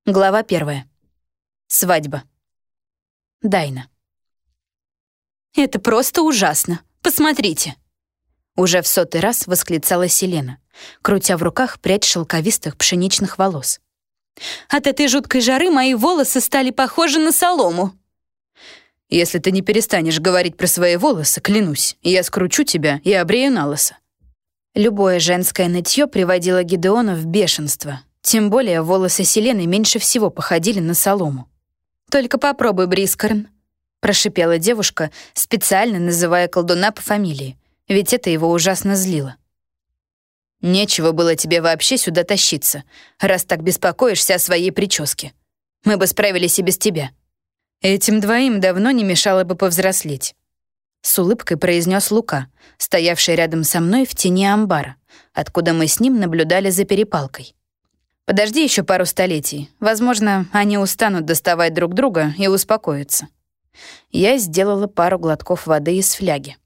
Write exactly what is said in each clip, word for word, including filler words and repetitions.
Глава первая. Свадьба. Дайна. «Это просто ужасно! Посмотрите!» Уже в сотый раз восклицала Селена, крутя в руках прядь шелковистых пшеничных волос. «От этой жуткой жары мои волосы стали похожи на солому!» «Если ты не перестанешь говорить про свои волосы, клянусь, я скручу тебя и обрею на лысо». Любое женское нытье приводило Гидеона в бешенство. Тем более волосы Селены меньше всего походили на солому. «Только попробуй, Брискорн», — прошипела девушка, специально называя колдуна по фамилии, ведь это его ужасно злило. «Нечего было тебе вообще сюда тащиться, раз так беспокоишься о своей прическе. Мы бы справились и без тебя. Этим двоим давно не мешало бы повзрослеть», — с улыбкой произнес Лука, стоявший рядом со мной в тени амбара, откуда мы с ним наблюдали за перепалкой. «Подожди еще пару столетий. Возможно, они устанут доставать друг друга и успокоятся». Я сделала пару глотков воды из фляги.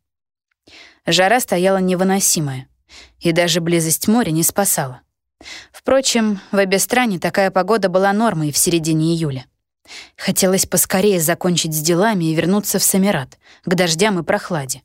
Жара стояла невыносимая, и даже близость моря не спасала. Впрочем, в Обестране такая погода была нормой в середине июля. Хотелось поскорее закончить с делами и вернуться в Самират, к дождям и прохладе.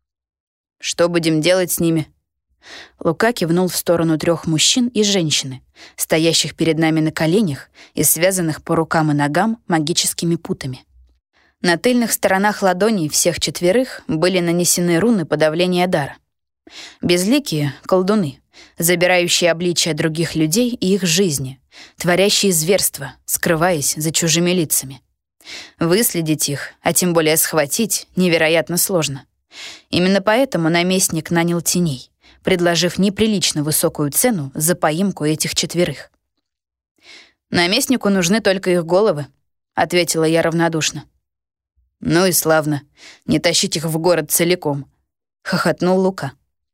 «Что будем делать с ними?» Лука кивнул в сторону трех мужчин и женщины, стоящих перед нами на коленях и связанных по рукам и ногам магическими путами. На тыльных сторонах ладоней всех четверых были нанесены руны подавления дара. Безликие — колдуны, забирающие обличия других людей и их жизни, творящие зверства, скрываясь за чужими лицами. Выследить их, а тем более схватить, невероятно сложно. Именно поэтому наместник нанял теней, предложив неприлично высокую цену за поимку этих четверых. «Наместнику нужны только их головы», — ответила я равнодушно. «Ну и славно. Не тащить их в город целиком», — хохотнул Лука.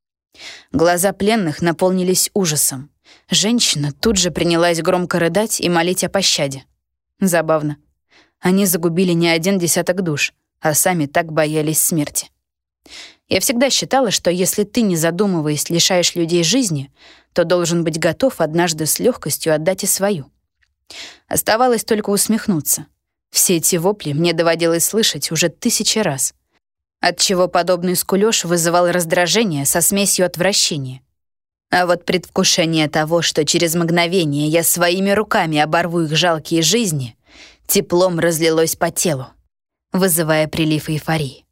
Глаза пленных наполнились ужасом. Женщина тут же принялась громко рыдать и молить о пощаде. Забавно. Они загубили не один десяток душ, а сами так боялись смерти. Я всегда считала, что если ты, не задумываясь, лишаешь людей жизни, то должен быть готов однажды с легкостью отдать и свою. Оставалось только усмехнуться. Все эти вопли мне доводилось слышать уже тысячи раз, отчего подобный скулёж вызывал раздражение со смесью отвращения. А вот предвкушение того, что через мгновение я своими руками оборву их жалкие жизни, теплом разлилось по телу, вызывая прилив эйфории.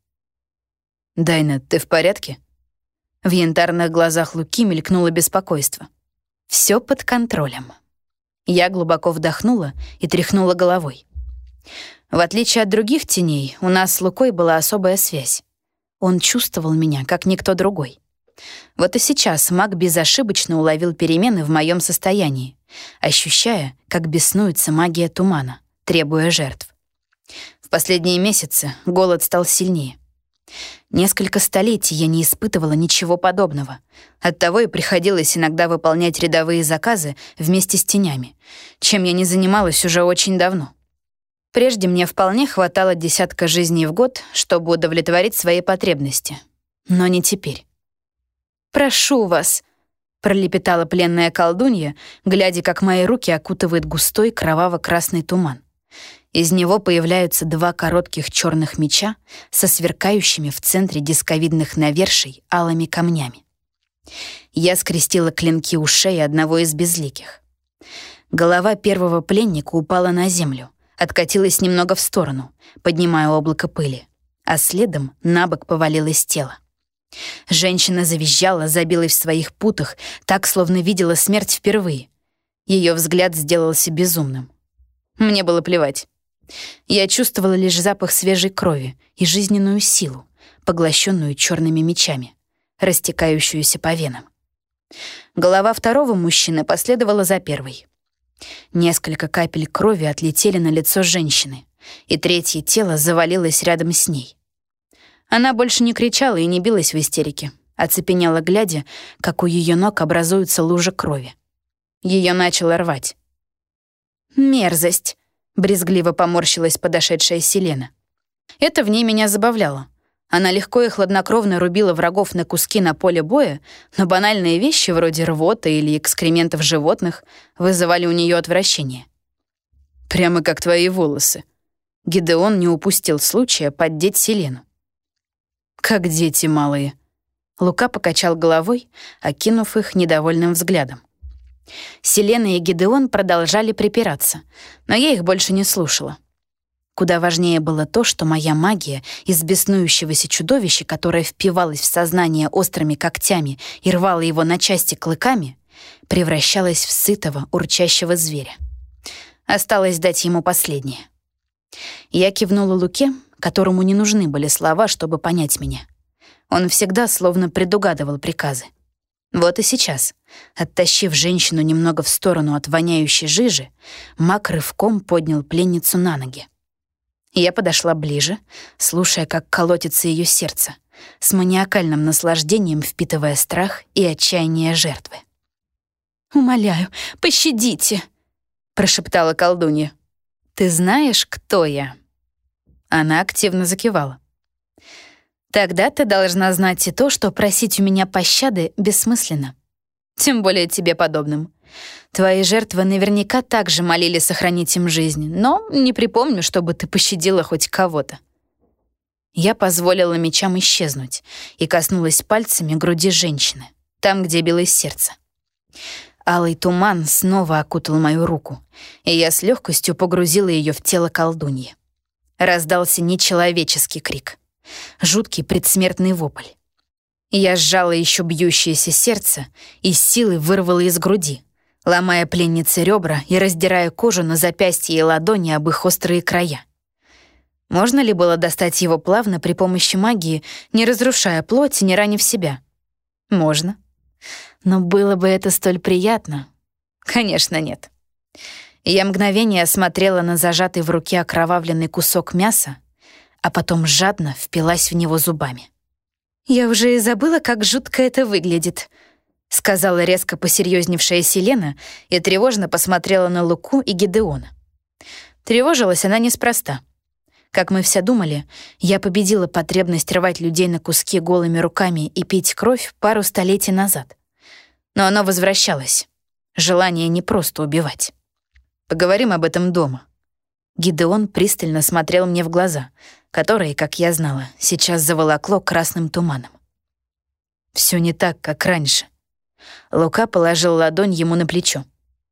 «Дайна, ты в порядке?» В янтарных глазах Луки мелькнуло беспокойство. «Всё под контролем». Я глубоко вдохнула и тряхнула головой. В отличие от других теней, у нас с Лукой была особая связь. Он чувствовал меня, как никто другой. Вот и сейчас маг безошибочно уловил перемены в моем состоянии, ощущая, как беснуется магия тумана, требуя жертв. В последние месяцы голод стал сильнее. Несколько столетий я не испытывала ничего подобного. Оттого и приходилось иногда выполнять рядовые заказы вместе с тенями, чем я не занималась уже очень давно. Прежде мне вполне хватало десятка жизней в год, чтобы удовлетворить свои потребности. Но не теперь. «Прошу вас», — пролепетала пленная колдунья, глядя, как мои руки окутывает густой кроваво-красный туман. Из него появляются два коротких черных меча со сверкающими в центре дисковидных наверший алыми камнями. Я скрестила клинки у шеи одного из безликих. Голова первого пленника упала на землю, откатилась немного в сторону, поднимая облако пыли, а следом на бок повалилось тело. Женщина завизжала, забилась в своих путах, так, словно видела смерть впервые. Ее взгляд сделался безумным. Мне было плевать. Я чувствовала лишь запах свежей крови и жизненную силу, поглощенную черными мечами, растекающуюся по венам. Голова второго мужчины последовала за первой. Несколько капель крови отлетели на лицо женщины, и третье тело завалилось рядом с ней. Она больше не кричала и не билась в истерике, оцепенела, глядя, как у ее ног образуются лужи крови. Ее начало рвать. «Мерзость!» — брезгливо поморщилась подошедшая Селена. Это в ней меня забавляло. Она легко и хладнокровно рубила врагов на куски на поле боя, но банальные вещи вроде рвоты или экскрементов животных вызывали у нее отвращение. Прямо как твои волосы. Гидеон не упустил случая поддеть Селену. Как дети малые. Лука покачал головой, окинув их недовольным взглядом. Селена и Гидеон продолжали припираться, но я их больше не слушала. Куда важнее было то, что моя магия из беснующегося чудовища, которое впивалось в сознание острыми когтями и рвало его на части клыками, превращалась в сытого, урчащего зверя. Осталось дать ему последнее. Я кивнула Луке, которому не нужны были слова, чтобы понять меня. Он всегда словно предугадывал приказы. Вот и сейчас, оттащив женщину немного в сторону от воняющей жижи, маг рывком поднял пленницу на ноги. Я подошла ближе, слушая, как колотится ее сердце, с маниакальным наслаждением впитывая страх и отчаяние жертвы. «Умоляю, пощадите!» — прошептала колдунья. «Ты знаешь, кто я?» Она активно закивала. «Тогда ты должна знать и то, что просить у меня пощады бессмысленно. Тем более тебе подобным. Твои жертвы наверняка также молили сохранить им жизнь, но не припомню, чтобы ты пощадила хоть кого-то». Я позволила мечам исчезнуть и коснулась пальцами груди женщины, там, где билось сердце. Алый туман снова окутал мою руку, и я с легкостью погрузила ее в тело колдуньи. Раздался нечеловеческий крик. Жуткий предсмертный вопль. Я сжала еще бьющееся сердце и с силой вырвала из груди, ломая пленнице ребра и раздирая кожу на запястье и ладони об их острые края. Можно ли было достать его плавно при помощи магии, не разрушая плоть и не ранив себя? Можно. Но было бы это столь приятно? Конечно, нет. Я мгновение смотрела на зажатый в руке окровавленный кусок мяса, а потом жадно впилась в него зубами. «Я уже и забыла, как жутко это выглядит», — сказала резко посерьезневшая Селена и тревожно посмотрела на Луку и Гидеона. Тревожилась она неспроста. Как мы все думали, я победила потребность рвать людей на куски голыми руками и пить кровь пару столетий назад. Но оно возвращалось. Желание не просто убивать. Поговорим об этом дома. Гидеон пристально смотрел мне в глаза, которые, как я знала, сейчас заволокло красным туманом. Все не так, как раньше. Лука положил ладонь ему на плечо.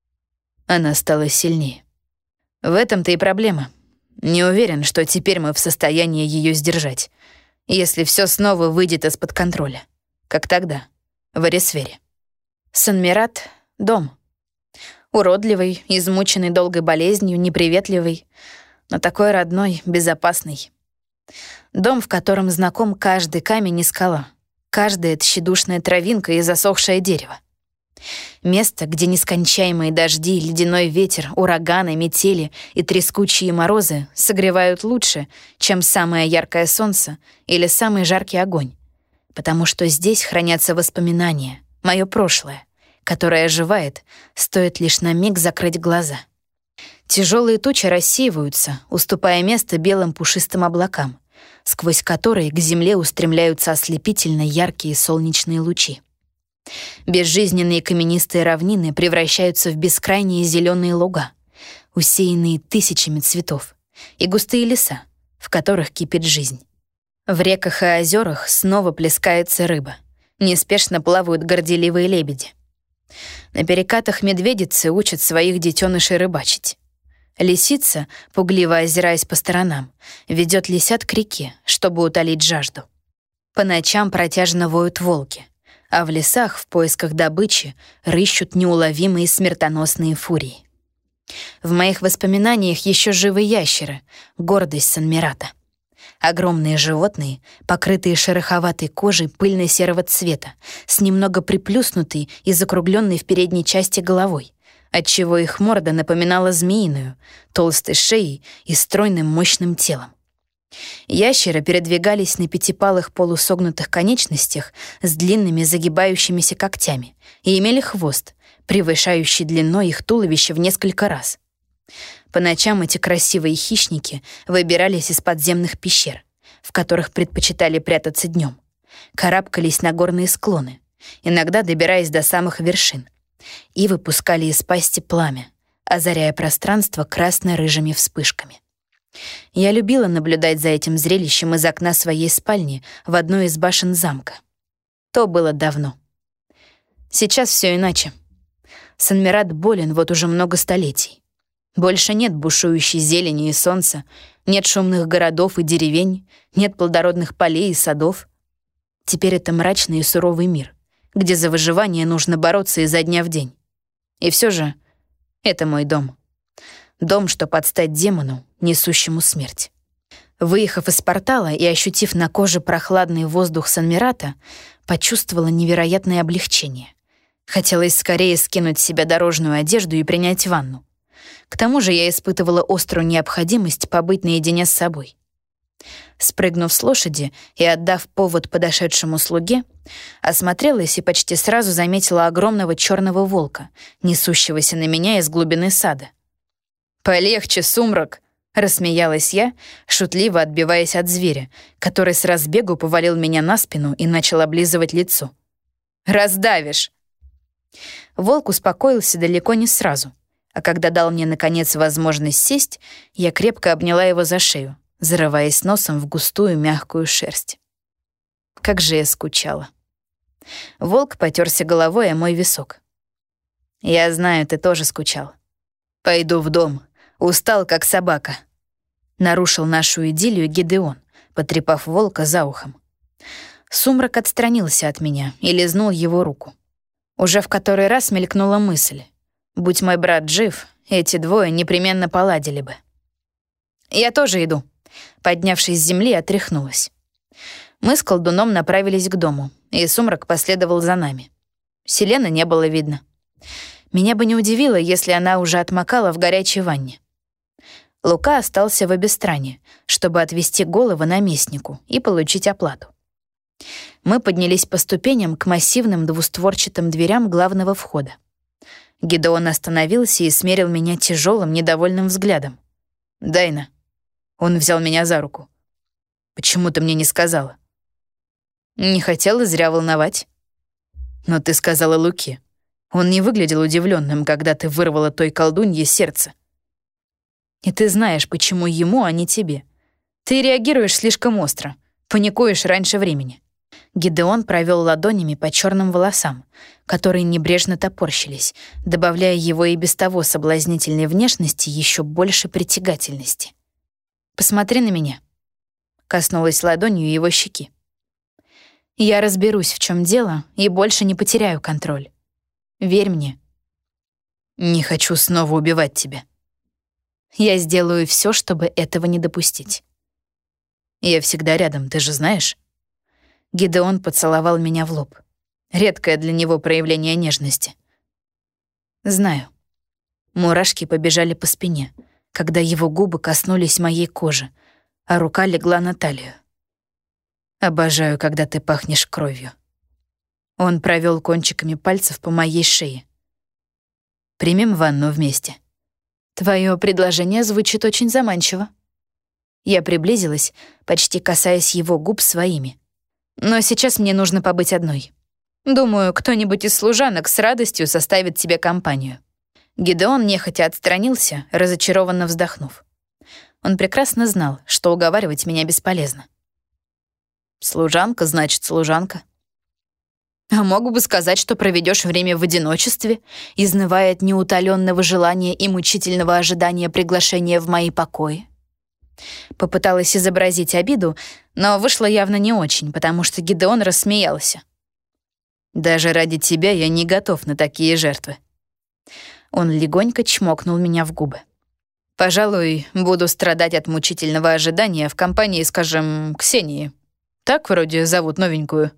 Она стала сильнее. В этом-то и проблема. Не уверен, что теперь мы в состоянии ее сдержать, если все снова выйдет из-под контроля, как тогда, в Эрисфере. Санмират — дом. Уродливый, измученный долгой болезнью, неприветливый, но такой родной, безопасный. Дом, в котором знаком каждый камень и скала, каждая тщедушная травинка и засохшее дерево. Место, где нескончаемые дожди, ледяной ветер, ураганы, метели и трескучие морозы согревают лучше, чем самое яркое солнце или самый жаркий огонь, потому что здесь хранятся воспоминания, мое прошлое, которое оживает, стоит лишь на миг закрыть глаза. Тяжелые тучи рассеиваются, уступая место белым пушистым облакам, сквозь которые к земле устремляются ослепительно яркие солнечные лучи. Безжизненные каменистые равнины превращаются в бескрайние зеленые луга, усеянные тысячами цветов, и густые леса, в которых кипит жизнь. В реках и озерах снова плескается рыба, неспешно плавают горделивые лебеди. На перекатах медведицы учат своих детенышей рыбачить. Лисица, пугливо озираясь по сторонам, ведет лисят к реке, чтобы утолить жажду. По ночам протяжно воют волки, а в лесах в поисках добычи рыщут неуловимые смертоносные фурии. В моих воспоминаниях еще живы ящеры, гордость Санмирата. Огромные животные, покрытые шероховатой кожей пыльно-серого цвета, с немного приплюснутой и закругленной в передней части головой, отчего их морда напоминала змеиную, толстой шеей и стройным мощным телом. Ящеры передвигались на пятипалых полусогнутых конечностях с длинными загибающимися когтями и имели хвост, превышающий длиной их туловища в несколько раз. По ночам эти красивые хищники выбирались из подземных пещер, в которых предпочитали прятаться днем, карабкались на горные склоны, иногда добираясь до самых вершин, и выпускали из пасти пламя, озаряя пространство красно-рыжими вспышками. Я любила наблюдать за этим зрелищем из окна своей спальни в одной из башен замка. То было давно. Сейчас все иначе. Санмират болен вот уже много столетий. Больше нет бушующей зелени и солнца, нет шумных городов и деревень, нет плодородных полей и садов. Теперь это мрачный и суровый мир, где за выживание нужно бороться изо дня в день. И все же это мой дом. Дом, что под стать демону, несущему смерть. Выехав из портала и ощутив на коже прохладный воздух Санмирата, почувствовала невероятное облегчение. Хотелось скорее скинуть с себя дорожную одежду и принять ванну. К тому же я испытывала острую необходимость побыть наедине с собой. Спрыгнув с лошади и отдав повод подошедшему слуге, осмотрелась и почти сразу заметила огромного черного волка, несущегося на меня из глубины сада. «Полегче, сумрак!» — рассмеялась я, шутливо отбиваясь от зверя, который с разбегу повалил меня на спину и начал облизывать лицо. «Раздавишь!» Волк успокоился далеко не сразу, а когда дал мне, наконец, возможность сесть, я крепко обняла его за шею, зарываясь носом в густую мягкую шерсть. Как же я скучала. Волк потёрся головой о мой висок. «Я знаю, ты тоже скучал. Пойду в дом. Устал, как собака», — нарушил нашу идиллию Гидеон, потрепав волка за ухом. Сумрак отстранился от меня и лизнул его руку. Уже в который раз мелькнула мысль. Будь мой брат жив, эти двое непременно поладили бы. «Я тоже иду», — поднявшись с земли, отряхнулась. Мы с колдуном направились к дому, и сумрак последовал за нами. Селены не было видно. Меня бы не удивило, если она уже отмокала в горячей ванне. Лука остался в Обестране, чтобы отвести голову наместнику и получить оплату. Мы поднялись по ступеням к массивным двустворчатым дверям главного входа. Гидеон остановился и смерил меня тяжелым, недовольным взглядом. «Дайна». Он взял меня за руку. «Почему ты мне не сказала?» «Не хотела зря волновать». «Но ты сказала Луке. Он не выглядел удивленным, когда ты вырвала той колдунье сердце. И ты знаешь, почему ему, а не тебе. Ты реагируешь слишком остро, паникуешь раньше времени». Гидеон провел ладонями по черным волосам, которые небрежно топорщились, добавляя его и без того соблазнительной внешности еще больше притягательности. «Посмотри на меня», — коснулась ладонью его щеки. «Я разберусь, в чем дело, и больше не потеряю контроль. Верь мне». «Не хочу снова убивать тебя». «Я сделаю все, чтобы этого не допустить». «Я всегда рядом, ты же знаешь?» Гидеон поцеловал меня в лоб. Редкое для него проявление нежности. «Знаю». Мурашки побежали по спине, когда его губы коснулись моей кожи, а рука легла на талию. «Обожаю, когда ты пахнешь кровью». Он провел кончиками пальцев по моей шее. «Примем ванну вместе». «Твое предложение звучит очень заманчиво». Я приблизилась, почти касаясь его губ своими. «Но сейчас мне нужно побыть одной. Думаю, кто-нибудь из служанок с радостью составит тебе компанию». Гидеон нехотя отстранился, разочарованно вздохнув. Он прекрасно знал, что уговаривать меня бесполезно. «Служанка, значит, служанка». «А мог бы сказать, что проведешь время в одиночестве, изнывая от неутоленного желания и мучительного ожидания приглашения в мои покои». Попыталась изобразить обиду, но вышло явно не очень, потому что Гидеон рассмеялся. «Даже ради тебя я не готов на такие жертвы». Он легонько чмокнул меня в губы. «Пожалуй, буду страдать от мучительного ожидания в компании, скажем, Ксении. Так вроде зовут новенькую».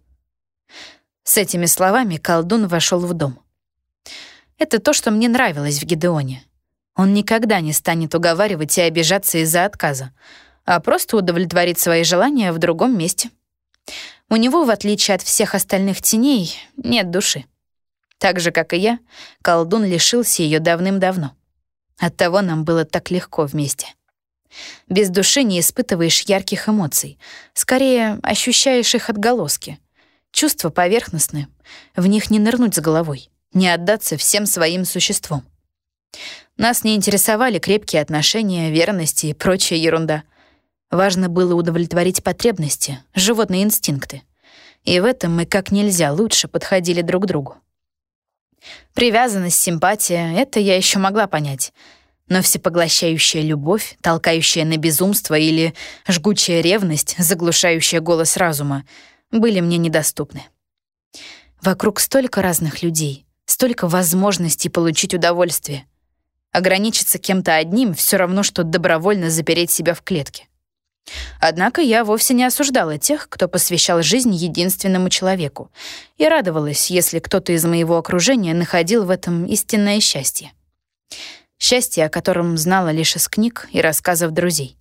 С этими словами колдун вошел в дом. Это то, что мне нравилось в Гидеоне. Он никогда не станет уговаривать и обижаться из-за отказа, а просто удовлетворит свои желания в другом месте. У него, в отличие от всех остальных теней, нет души. Так же, как и я, колдун лишился ее давным-давно. Оттого нам было так легко вместе. Без души не испытываешь ярких эмоций, скорее ощущаешь их отголоски. Чувства поверхностны, в них не нырнуть с головой, не отдаться всем своим существом. Нас не интересовали крепкие отношения, верность и прочая ерунда. Важно было удовлетворить потребности, животные инстинкты. И в этом мы как нельзя лучше подходили друг к другу. Привязанность, симпатия — это я еще могла понять. Но всепоглощающая любовь, толкающая на безумство, или жгучая ревность, заглушающая голос разума, были мне недоступны. Вокруг столько разных людей, столько возможностей получить удовольствие. Ограничиться кем-то одним — все равно, что добровольно запереть себя в клетке. Однако я вовсе не осуждала тех, кто посвящал жизнь единственному человеку, и радовалась, если кто-то из моего окружения находил в этом истинное счастье. Счастье, о котором знала лишь из книг и рассказов друзей.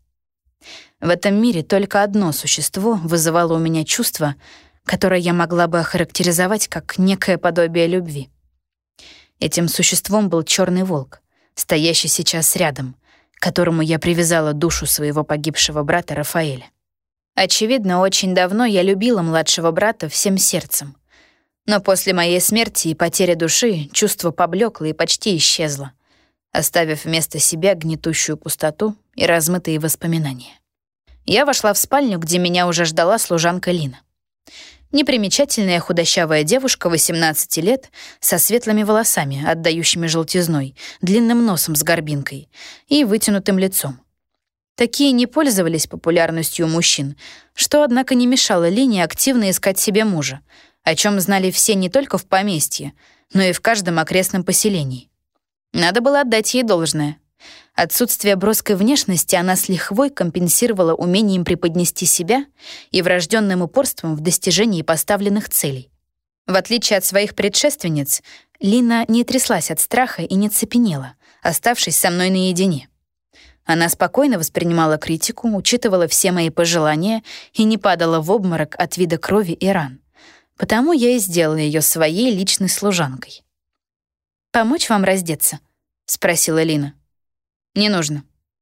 В этом мире только одно существо вызывало у меня чувство, которое я могла бы охарактеризовать как некое подобие любви. Этим существом был черный волк, стоящий сейчас рядом, к которому я привязала душу своего погибшего брата Рафаэля. Очевидно, очень давно я любила младшего брата всем сердцем. Но после моей смерти и потери души чувство поблекло и почти исчезло, оставив вместо себя гнетущую пустоту и размытые воспоминания. Я вошла в спальню, где меня уже ждала служанка Лина. Непримечательная худощавая девушка восемнадцати лет со светлыми волосами, отдающими желтизной, длинным носом с горбинкой и вытянутым лицом. Такие не пользовались популярностью у мужчин, что, однако, не мешало Лине активно искать себе мужа, о чем знали все не только в поместье, но и в каждом окрестном поселении. Надо было отдать ей должное. Отсутствие броской внешности она с лихвой компенсировала умением преподнести себя и врожденным упорством в достижении поставленных целей. В отличие от своих предшественниц, Лина не тряслась от страха и не цепенела, оставшись со мной наедине. Она спокойно воспринимала критику, учитывала все мои пожелания и не падала в обморок от вида крови и ран. Потому я и сделала ее своей личной служанкой. «Помочь вам раздеться?» — спросила Лина. «Не нужно».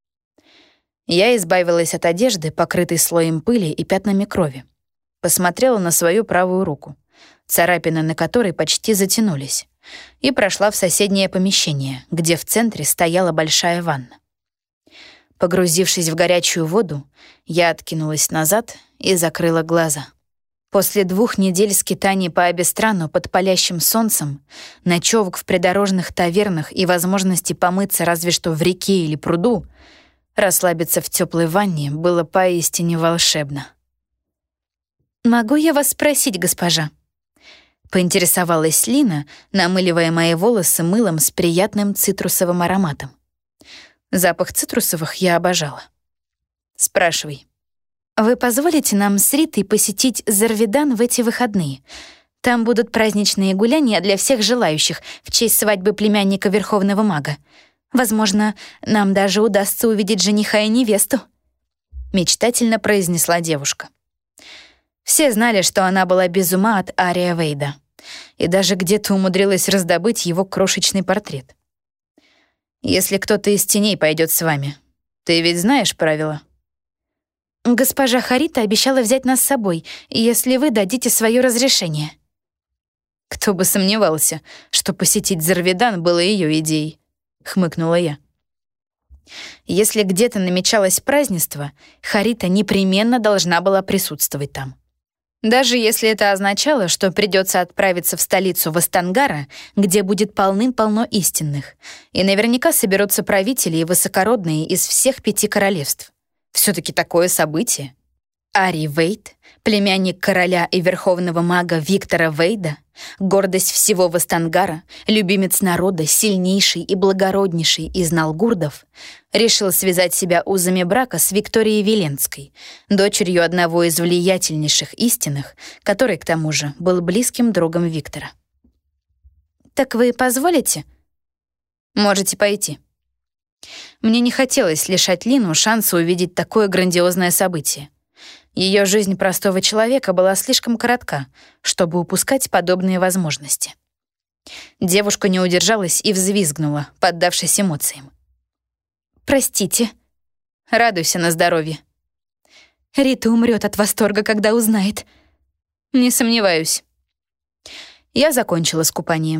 Я избавилась от одежды, покрытой слоем пыли и пятнами крови. Посмотрела на свою правую руку, царапины на которой почти затянулись, и прошла в соседнее помещение, где в центре стояла большая ванна. Погрузившись в горячую воду, я откинулась назад и закрыла глаза. После двух недель скитаний по Абистрану под палящим солнцем, ночевок в придорожных тавернах и возможности помыться разве что в реке или пруду, расслабиться в теплой ванне было поистине волшебно. «Могу я вас спросить, госпожа?» — поинтересовалась Лина, намыливая мои волосы мылом с приятным цитрусовым ароматом. Запах цитрусовых я обожала. «Спрашивай». «Вы позволите нам с Ритой посетить Зарведан в эти выходные? Там будут праздничные гуляния для всех желающих в честь свадьбы племянника Верховного Мага. Возможно, нам даже удастся увидеть жениха и невесту», — мечтательно произнесла девушка. Все знали, что она была без ума от Ария Вейда, и даже где-то умудрилась раздобыть его крошечный портрет. «Если кто-то из теней пойдет с вами, ты ведь знаешь правила?» «Госпожа Харита обещала взять нас с собой, если вы дадите свое разрешение». «Кто бы сомневался, что посетить Зарведан было ее идеей», — хмыкнула я. Если где-то намечалось празднество, Харита непременно должна была присутствовать там. Даже если это означало, что придется отправиться в столицу Вастангара, где будет полным-полно истинных, и наверняка соберутся правители и высокородные из всех пяти королевств. Все-таки такое событие. Арий Вейд, племянник короля и верховного мага Виктора Вейда, гордость всего Вастангара, любимец народа, сильнейший и благороднейший из налгурдов, решил связать себя узами брака с Викторией Веленской, дочерью одного из влиятельнейших истинных, который, к тому же, был близким другом Виктора. «Так вы позволите?» «Можете пойти». Мне не хотелось лишать Лину шанса увидеть такое грандиозное событие. Ее жизнь простого человека была слишком коротка, чтобы упускать подобные возможности. Девушка не удержалась и взвизгнула, поддавшись эмоциям. «Простите». «Радуйся на здоровье». «Рита умрет от восторга, когда узнает». «Не сомневаюсь». Я закончила с купанием.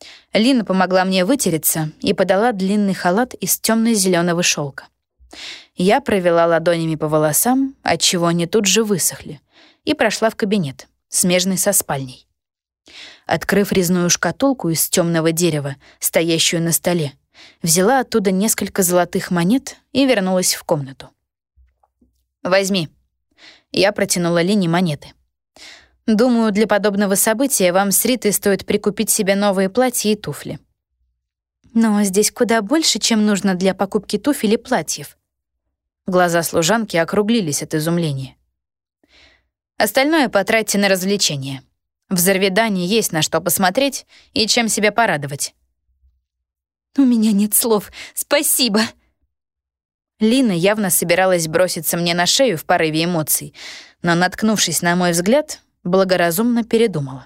Лина помогла мне вытереться и подала длинный халат из темно-зеленого шелка. Я провела ладонями по волосам, отчего они тут же высохли, и прошла в кабинет, смежный со спальней. Открыв резную шкатулку из темного дерева, стоящую на столе, взяла оттуда несколько золотых монет и вернулась в комнату. «Возьми». Я протянула Лине монеты. «Думаю, для подобного события вам с Ритой стоит прикупить себе новые платья и туфли». «Но здесь куда больше, чем нужно для покупки туфель и платьев». Глаза служанки округлились от изумления. «Остальное потратьте на развлечения. В Зарведане есть на что посмотреть и чем себя порадовать». «У меня нет слов. Спасибо!» Лина явно собиралась броситься мне на шею в порыве эмоций, но, наткнувшись на мой взгляд, благоразумно передумала.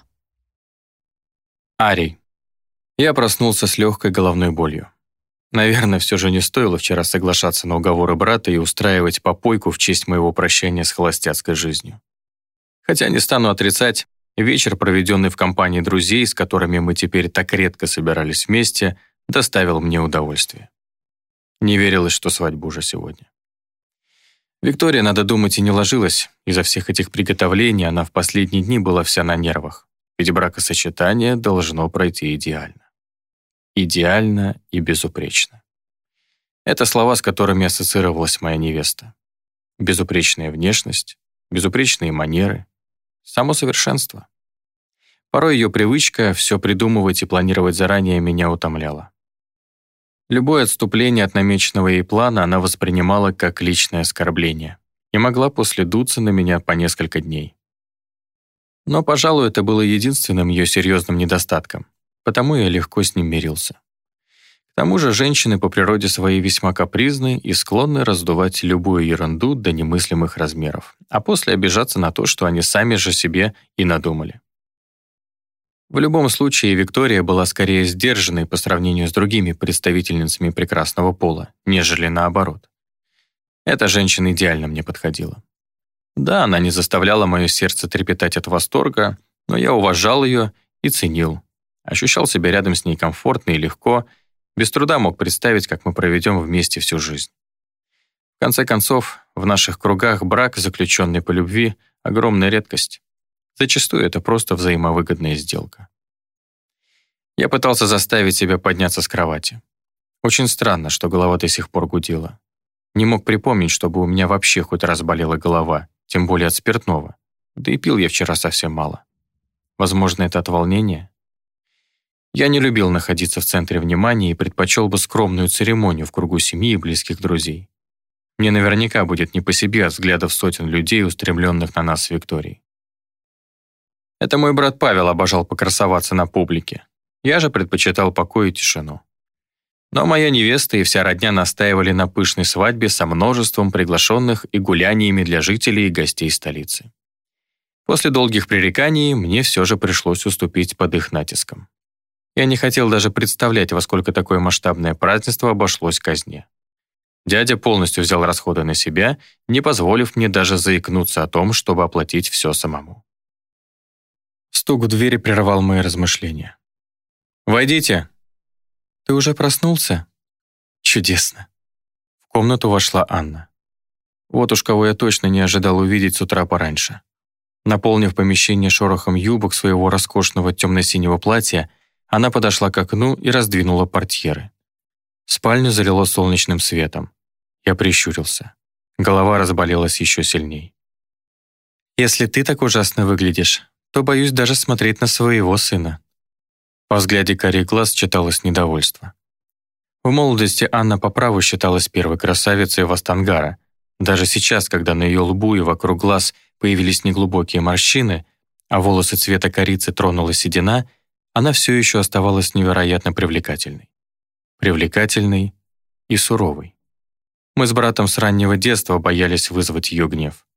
Арий. Я проснулся с легкой головной болью. Наверное, все же не стоило вчера соглашаться на уговоры брата и устраивать попойку в честь моего прощания с холостяцкой жизнью. Хотя не стану отрицать, вечер, проведенный в компании друзей, с которыми мы теперь так редко собирались вместе, доставил мне удовольствие. Не верилось, что свадьба уже сегодня. Виктория, надо думать, и не ложилась. Из-за всех этих приготовлений она в последние дни была вся на нервах. Ведь бракосочетание должно пройти идеально. Идеально и безупречно. Это слова, с которыми ассоциировалась моя невеста. Безупречная внешность, безупречные манеры, само совершенство. Порой ее привычка все придумывать и планировать заранее меня утомляла. Любое отступление от намеченного ей плана она воспринимала как личное оскорбление и могла после дуться на меня по несколько дней. Но, пожалуй, это было единственным ее серьезным недостатком, потому я легко с ним мирился. К тому же женщины по природе своей весьма капризны и склонны раздувать любую ерунду до немыслимых размеров, а после обижаться на то, что они сами же себе и надумали. В любом случае, Виктория была скорее сдержанной по сравнению с другими представительницами прекрасного пола, нежели наоборот. Эта женщина идеально мне подходила. Да, она не заставляла мое сердце трепетать от восторга, но я уважал ее и ценил. Ощущал себя рядом с ней комфортно и легко, без труда мог представить, как мы проведем вместе всю жизнь. В конце концов, в наших кругах брак, заключенный по любви, огромная редкость. Зачастую это просто взаимовыгодная сделка. Я пытался заставить себя подняться с кровати. Очень странно, что голова до сих пор гудела. Не мог припомнить, чтобы у меня вообще хоть раз болела голова, тем более от спиртного. Да и пил я вчера совсем мало. Возможно, это от волнения? Я не любил находиться в центре внимания и предпочел бы скромную церемонию в кругу семьи и близких друзей. Мне наверняка будет не по себе от взглядов сотен людей, устремленных на нас с Викторией. Это мой брат Павел обожал покрасоваться на публике. Я же предпочитал покой и тишину. Но моя невеста и вся родня настаивали на пышной свадьбе со множеством приглашенных и гуляниями для жителей и гостей столицы. После долгих пререканий мне все же пришлось уступить под их натиском. Я не хотел даже представлять, во сколько такое масштабное празднество обошлось казне. Дядя полностью взял расходы на себя, не позволив мне даже заикнуться о том, чтобы оплатить все самому. Стук в двери прервал мои размышления. «Войдите!» «Ты уже проснулся?» «Чудесно!» В комнату вошла Анна. Вот уж кого я точно не ожидал увидеть с утра пораньше. Наполнив помещение шорохом юбок своего роскошного темно-синего платья, она подошла к окну и раздвинула портьеры. Спальню залило солнечным светом. Я прищурился. Голова разболелась еще сильней. «Если ты так ужасно выглядишь, то боюсь даже смотреть на своего сына». По взгляде карих глаз читалось недовольство. В молодости Анна по праву считалась первой красавицей Вастангара. Даже сейчас, когда на ее лбу и вокруг глаз появились неглубокие морщины, а волосы цвета корицы тронула седина, она все еще оставалась невероятно привлекательной. Привлекательной и суровой. Мы с братом с раннего детства боялись вызвать ее гнев.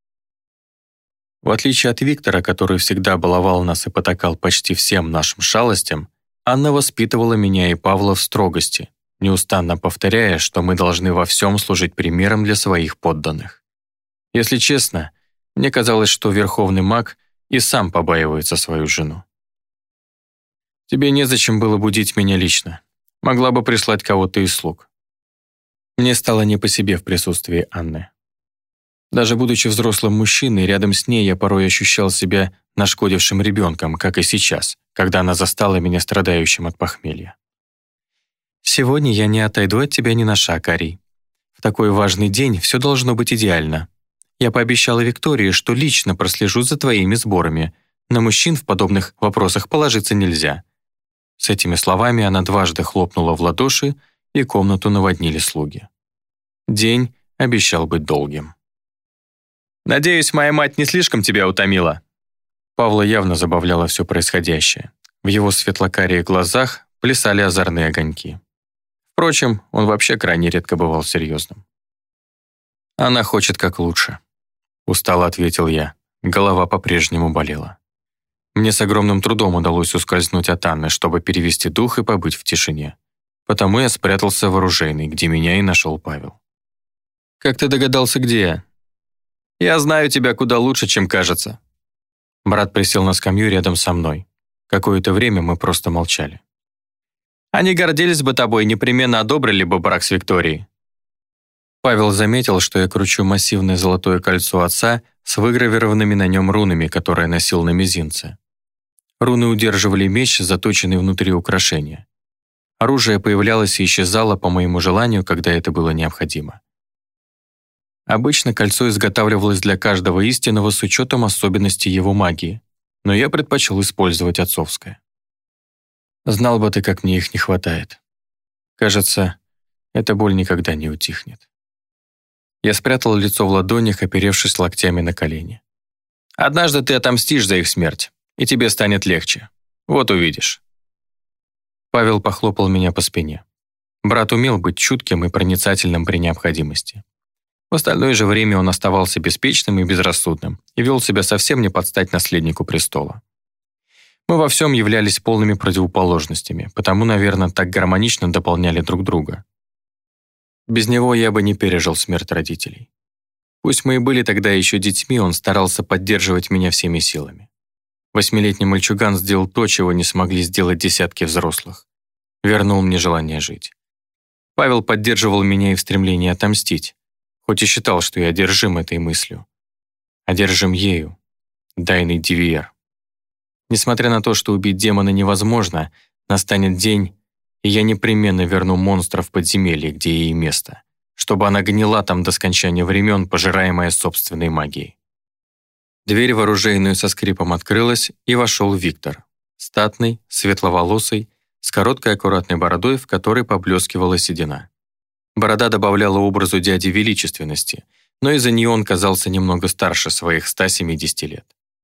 В отличие от Виктора, который всегда баловал нас и потакал почти всем нашим шалостям, Анна воспитывала меня и Павла в строгости, неустанно повторяя, что мы должны во всем служить примером для своих подданных. Если честно, мне казалось, что верховный маг и сам побаивается свою жену. Тебе незачем было будить меня лично. Могла бы прислать кого-то из слуг. Мне стало не по себе в присутствии Анны. Даже будучи взрослым мужчиной, рядом с ней я порой ощущал себя нашкодившим ребенком, как и сейчас, когда она застала меня страдающим от похмелья. «Сегодня я не отойду от тебя ни на шаг, Арий. В такой важный день все должно быть идеально. Я пообещала Виктории, что лично прослежу за твоими сборами. На мужчин в подобных вопросах положиться нельзя». С этими словами она дважды хлопнула в ладоши, и комнату наводнили слуги. День обещал быть долгим. «Надеюсь, моя мать не слишком тебя утомила?» Павла явно забавляло все происходящее. В его светлокарих глазах плясали озорные огоньки. Впрочем, он вообще крайне редко бывал серьезным. «Она хочет как лучше», — устало ответил я. Голова по-прежнему болела. Мне с огромным трудом удалось ускользнуть от Анны, чтобы перевести дух и побыть в тишине. Потому я спрятался в оружейной, где меня и нашел Павел. «Как ты догадался, где я?» «Я знаю тебя куда лучше, чем кажется». Брат присел на скамью рядом со мной. Какое-то время мы просто молчали. «Они гордились бы тобой, непременно одобрили бы брак с Викторией». Павел заметил, что я кручу массивное золотое кольцо отца с выгравированными на нем рунами, которые носил на мизинце. Руны удерживали меч, заточенный внутри украшения. Оружие появлялось и исчезало по моему желанию, когда это было необходимо. Обычно кольцо изготавливалось для каждого истинного с учетом особенностей его магии, но я предпочел использовать отцовское. Знал бы ты, как мне их не хватает. Кажется, эта боль никогда не утихнет. Я спрятал лицо в ладонях, оперевшись локтями на колени. «Однажды ты отомстишь за их смерть, и тебе станет легче. Вот увидишь». Павел похлопал меня по спине. Брат умел быть чутким и проницательным при необходимости. В остальное же время он оставался беспечным и безрассудным и вел себя совсем не под стать наследнику престола. Мы во всем являлись полными противоположностями, потому, наверное, так гармонично дополняли друг друга. Без него я бы не пережил смерть родителей. Пусть мы и были тогда еще детьми, он старался поддерживать меня всеми силами. Восьмилетний мальчуган сделал то, чего не смогли сделать десятки взрослых. Вернул мне желание жить. Павел поддерживал меня и в стремлении отомстить, хоть и считал, что я одержим этой мыслью. Одержим ею, Дайной Дивиер. Несмотря на то, что убить демона невозможно, настанет день, и я непременно верну монстра в подземелье, где ей место, чтобы она гнила там до скончания времен, пожираемая собственной магией. Дверь в оружейную со скрипом открылась, и вошел Виктор. Статный, светловолосый, с короткой аккуратной бородой, в которой поблескивала седина. Борода добавляла образу дяди величественности, но из-за нее он казался немного старше своих ста семидесяти лет.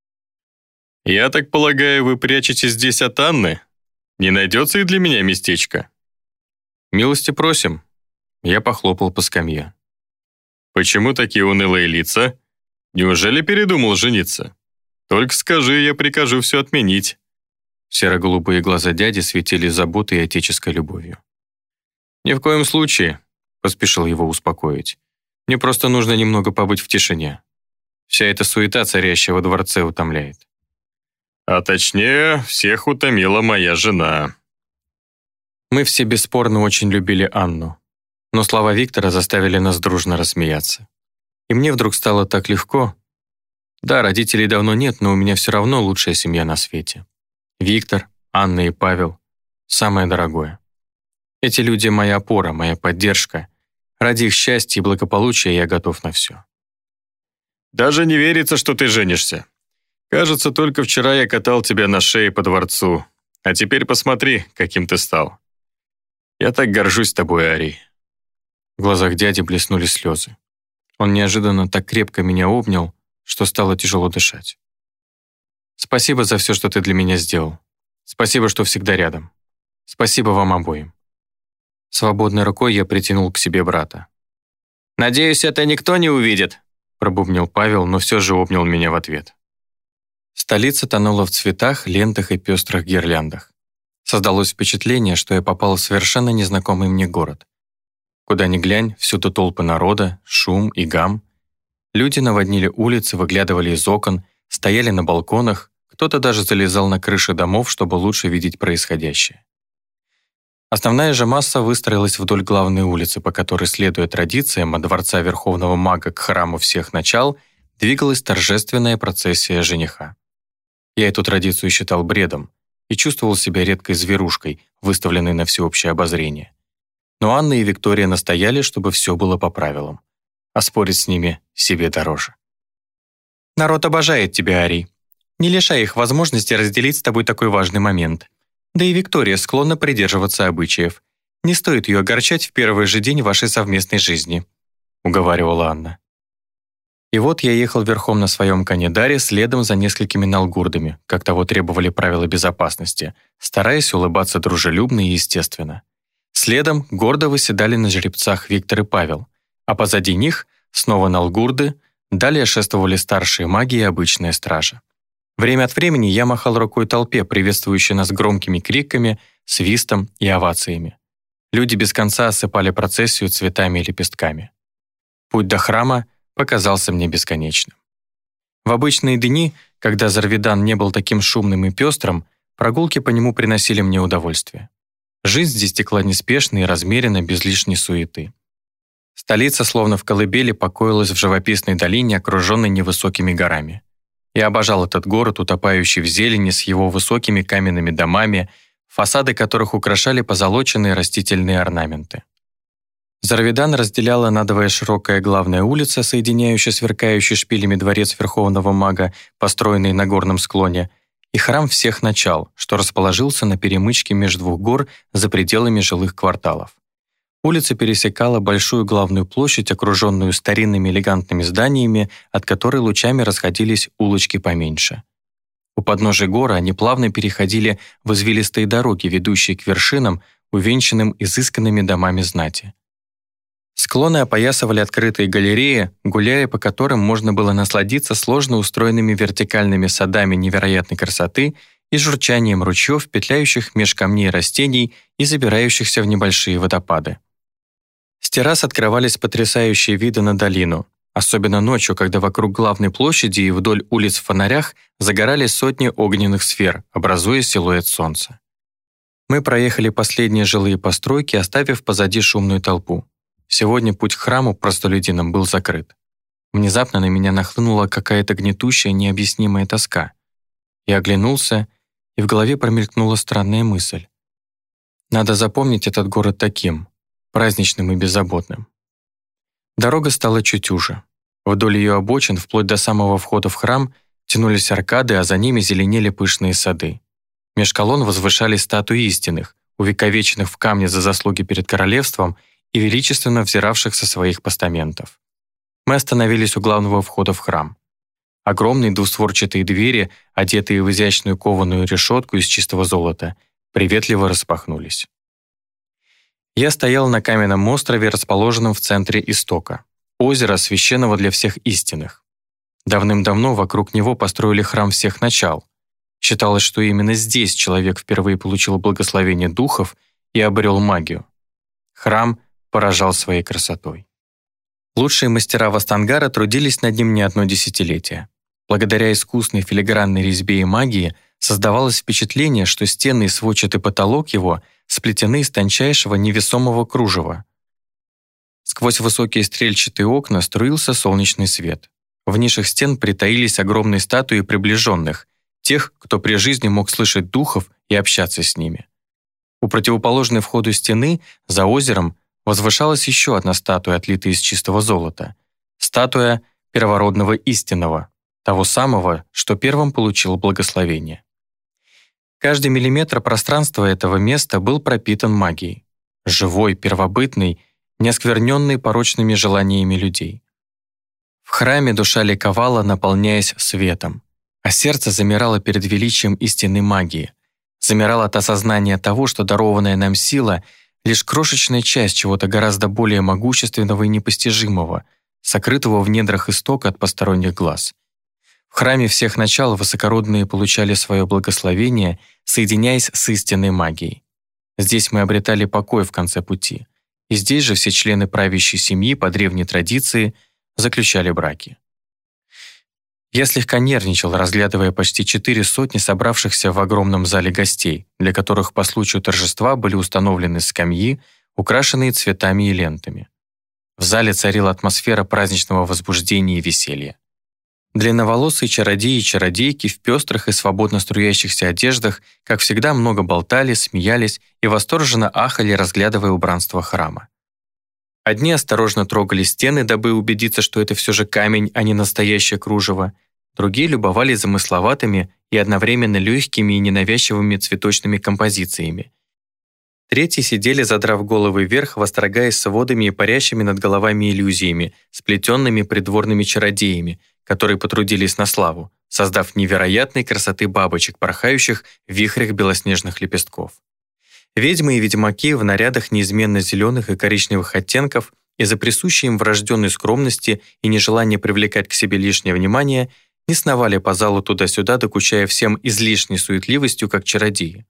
«Я так полагаю, вы прячетесь здесь от Анны? Не найдется и для меня местечко?» «Милости просим». Я похлопал по скамье. «Почему такие унылые лица? Неужели передумал жениться? Только скажи, я прикажу все отменить». Серо-голубые глаза дяди светили заботой и отеческой любовью. «Ни в коем случае», — поспешил его успокоить. «Мне просто нужно немного побыть в тишине. Вся эта суета, царящая во дворце, утомляет». «А точнее, всех утомила моя жена». Мы все бесспорно очень любили Анну, но слова Виктора заставили нас дружно рассмеяться. И мне вдруг стало так легко. Да, родителей давно нет, но у меня все равно лучшая семья на свете. Виктор, Анна и Павел — самое дорогое. Эти люди — моя опора, моя поддержка. Ради их счастья и благополучия я готов на все. «Даже не верится, что ты женишься. Кажется, только вчера я катал тебя на шее по дворцу, а теперь посмотри, каким ты стал. Я так горжусь тобой, Арий». В глазах дяди блеснули слезы. Он неожиданно так крепко меня обнял, что стало тяжело дышать. «Спасибо за все, что ты для меня сделал. Спасибо, что всегда рядом. Спасибо вам обоим». Свободной рукой я притянул к себе брата. «Надеюсь, это никто не увидит», — пробубнил Павел, но все же обнял меня в ответ. Столица тонула в цветах, лентах и пестрых гирляндах. Создалось впечатление, что я попал в совершенно незнакомый мне город. Куда ни глянь, всюду толпы народа, шум и гам. Люди наводнили улицы, выглядывали из окон, стояли на балконах, Кто-то даже залезал на крыши домов, чтобы лучше видеть происходящее. Основная же масса выстроилась вдоль главной улицы, по которой, следуя традициям от дворца Верховного Мага к храму всех начал, двигалась торжественная процессия жениха. Я эту традицию считал бредом и чувствовал себя редкой зверушкой, выставленной на всеобщее обозрение. Но Анна и Виктория настояли, чтобы все было по правилам, а спорить с ними себе дороже. «Народ обожает тебя, Арий. Не лишай их возможности разделить с тобой такой важный момент. Да и Виктория склонна придерживаться обычаев. Не стоит ее огорчать в первый же день вашей совместной жизни», — уговаривала Анна. И вот я ехал верхом на своем коне Даре следом за несколькими налгурдами, как того требовали правила безопасности, стараясь улыбаться дружелюбно и естественно. Следом гордо выседали на жеребцах Виктор и Павел, а позади них снова налгурды, далее шествовали старшие маги и обычная стража. Время от времени я махал рукой толпе, приветствующей нас громкими криками, свистом и овациями. Люди без конца осыпали процессию цветами и лепестками. Путь до храма показался мне бесконечным. В обычные дни, когда Зарвидан не был таким шумным и пестрым, прогулки по нему приносили мне удовольствие. Жизнь здесь текла неспешно и размеренно, без лишней суеты. Столица, словно в колыбели, покоилась в живописной долине, окруженной невысокими горами. Я обожал этот город, утопающий в зелени, с его высокими каменными домами, фасады которых украшали позолоченные растительные орнаменты. Зарвидан разделяла надвое широкая главная улица, соединяющая сверкающий шпилями дворец Верховного Мага, построенный на горном склоне, и храм всех начал, что расположился на перемычке между двух гор за пределами жилых кварталов. Улица пересекала большую главную площадь, окруженную старинными элегантными зданиями, от которой лучами расходились улочки поменьше. У подножия горы они плавно переходили в извилистые дороги, ведущие к вершинам, увенчанным изысканными домами знати. Склоны опоясывали открытые галереи, гуляя по которым можно было насладиться сложно устроенными вертикальными садами невероятной красоты и журчанием ручьев, петляющих меж камней растений и забирающихся в небольшие водопады. С террас открывались потрясающие виды на долину, особенно ночью, когда вокруг главной площади и вдоль улиц в фонарях загорались сотни огненных сфер, образуя силуэт солнца. Мы проехали последние жилые постройки, оставив позади шумную толпу. Сегодня путь к храму простолюдинам был закрыт. Внезапно на меня нахлынула какая-то гнетущая, необъяснимая тоска. Я оглянулся, и в голове промелькнула странная мысль. Надо запомнить этот город таким, праздничным и беззаботным. Дорога стала чуть уже. Вдоль ее обочин, вплоть до самого входа в храм, тянулись аркады, а за ними зеленели пышные сады. Меж колонн возвышались статуи истинных, увековеченных в камне за заслуги перед королевством и величественно взиравших со своих постаментов. Мы остановились у главного входа в храм. Огромные двустворчатые двери, одетые в изящную кованую решетку из чистого золота, приветливо распахнулись. Я стоял на каменном острове, расположенном в центре истока, озера, священного для всех истинных. Давным-давно вокруг него построили храм всех начал. Считалось, что именно здесь человек впервые получил благословение духов и обрел магию. Храм поражал своей красотой. Лучшие мастера Вастангара трудились над ним не одно десятилетие. Благодаря искусной филигранной резьбе и магии создавалось впечатление, что стены и сводчатый потолок его сплетены из тончайшего невесомого кружева. Сквозь высокие стрельчатые окна струился солнечный свет. В нишах стен притаились огромные статуи приближенных, тех, кто при жизни мог слышать духов и общаться с ними. У противоположной входу стены, за озером, возвышалась еще одна статуя, отлитая из чистого золота. Статуя первородного истинного, того самого, что первым получил благословение. Каждый миллиметр пространства этого места был пропитан магией. Живой, первобытный, не оскверненный порочными желаниями людей. В храме душа ликовала, наполняясь светом, а сердце замирало перед величием истинной магии, замирало от осознания того, что дарованная нам сила — лишь крошечная часть чего-то гораздо более могущественного и непостижимого, сокрытого в недрах истока от посторонних глаз. В храме всех начал высокородные получали свое благословение, соединяясь с истинной магией. Здесь мы обретали покой в конце пути, и здесь же все члены правящей семьи по древней традиции заключали браки. Я слегка нервничал, разглядывая почти четыре сотни собравшихся в огромном зале гостей, для которых по случаю торжества были установлены скамьи, украшенные цветами и лентами. В зале царила атмосфера праздничного возбуждения и веселья. Длинноволосые чародеи и чародейки в пестрых и свободно струящихся одеждах, как всегда, много болтали, смеялись и восторженно ахали, разглядывая убранство храма. Одни осторожно трогали стены, дабы убедиться, что это все же камень, а не настоящее кружево. Другие любовались замысловатыми и одновременно легкими и ненавязчивыми цветочными композициями. Третьи сидели, задрав головы вверх, восторгаясь сводами и парящими над головами иллюзиями, сплетенными придворными чародеями, которые потрудились на славу, создав невероятной красоты бабочек, порхающих в вихрях белоснежных лепестков. Ведьмы и ведьмаки в нарядах неизменно зеленых и коричневых оттенков из-за присущей им врожденной скромности и нежелания привлекать к себе лишнее внимание не сновали по залу туда-сюда, докучая всем излишней суетливостью, как чародеи.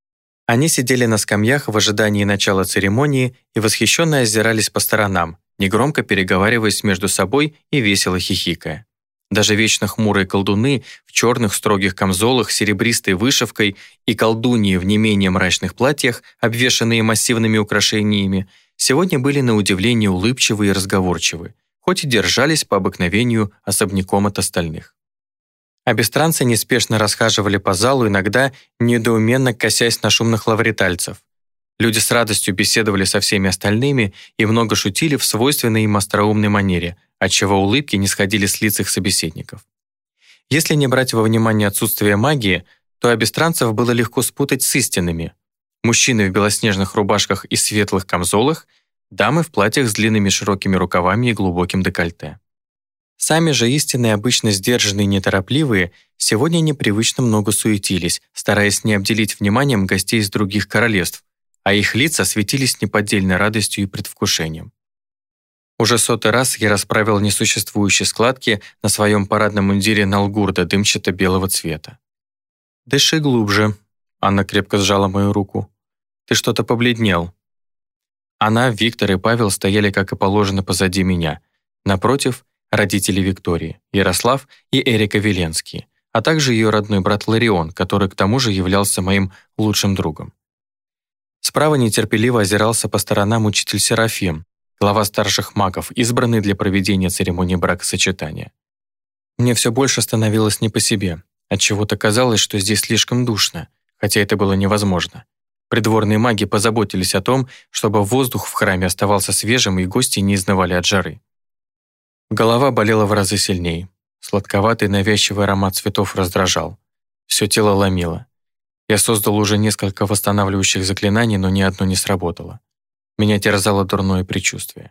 Они сидели на скамьях в ожидании начала церемонии и восхищенно озирались по сторонам, негромко переговариваясь между собой и весело хихикая. Даже вечно хмурые колдуны в черных строгих камзолах с серебристой вышивкой и колдуньи в не менее мрачных платьях, обвешанные массивными украшениями, сегодня были на удивление улыбчивы и разговорчивы, хоть и держались по обыкновению особняком от остальных. Обестранцы неспешно расхаживали по залу, иногда недоуменно косясь на шумных лавретальцев. Люди с радостью беседовали со всеми остальными и много шутили в свойственной им остроумной манере, отчего улыбки не сходили с лиц их собеседников. Если не брать во внимание отсутствие магии, то обестранцев было легко спутать с истинными. Мужчины в белоснежных рубашках и светлых камзолах, дамы в платьях с длинными широкими рукавами и глубоким декольте. Сами же истинные, обычно сдержанные и неторопливые, сегодня непривычно много суетились, стараясь не обделить вниманием гостей из других королевств, а их лица светились неподдельной радостью и предвкушением. Уже сотый раз я расправил несуществующие складки на своем парадном мундире налгурда дымчато-белого цвета. «Дыши глубже», — Анна крепко сжала мою руку. «Ты что-то побледнел». Она, Виктор и Павел стояли, как и положено, позади меня. Напротив — родители Виктории, Ярослав и Эрика Веленские, а также ее родной брат Ларион, который к тому же являлся моим лучшим другом. Справа нетерпеливо озирался по сторонам учитель Серафим, глава старших магов, избранный для проведения церемонии бракосочетания. Мне все больше становилось не по себе. Отчего-то казалось, что здесь слишком душно, хотя это было невозможно. Придворные маги позаботились о том, чтобы воздух в храме оставался свежим и гости не изнывали от жары. Голова болела в разы сильнее. Сладковатый навязчивый аромат цветов раздражал. Все тело ломило. Я создал уже несколько восстанавливающих заклинаний, но ни одно не сработало. Меня терзало дурное предчувствие.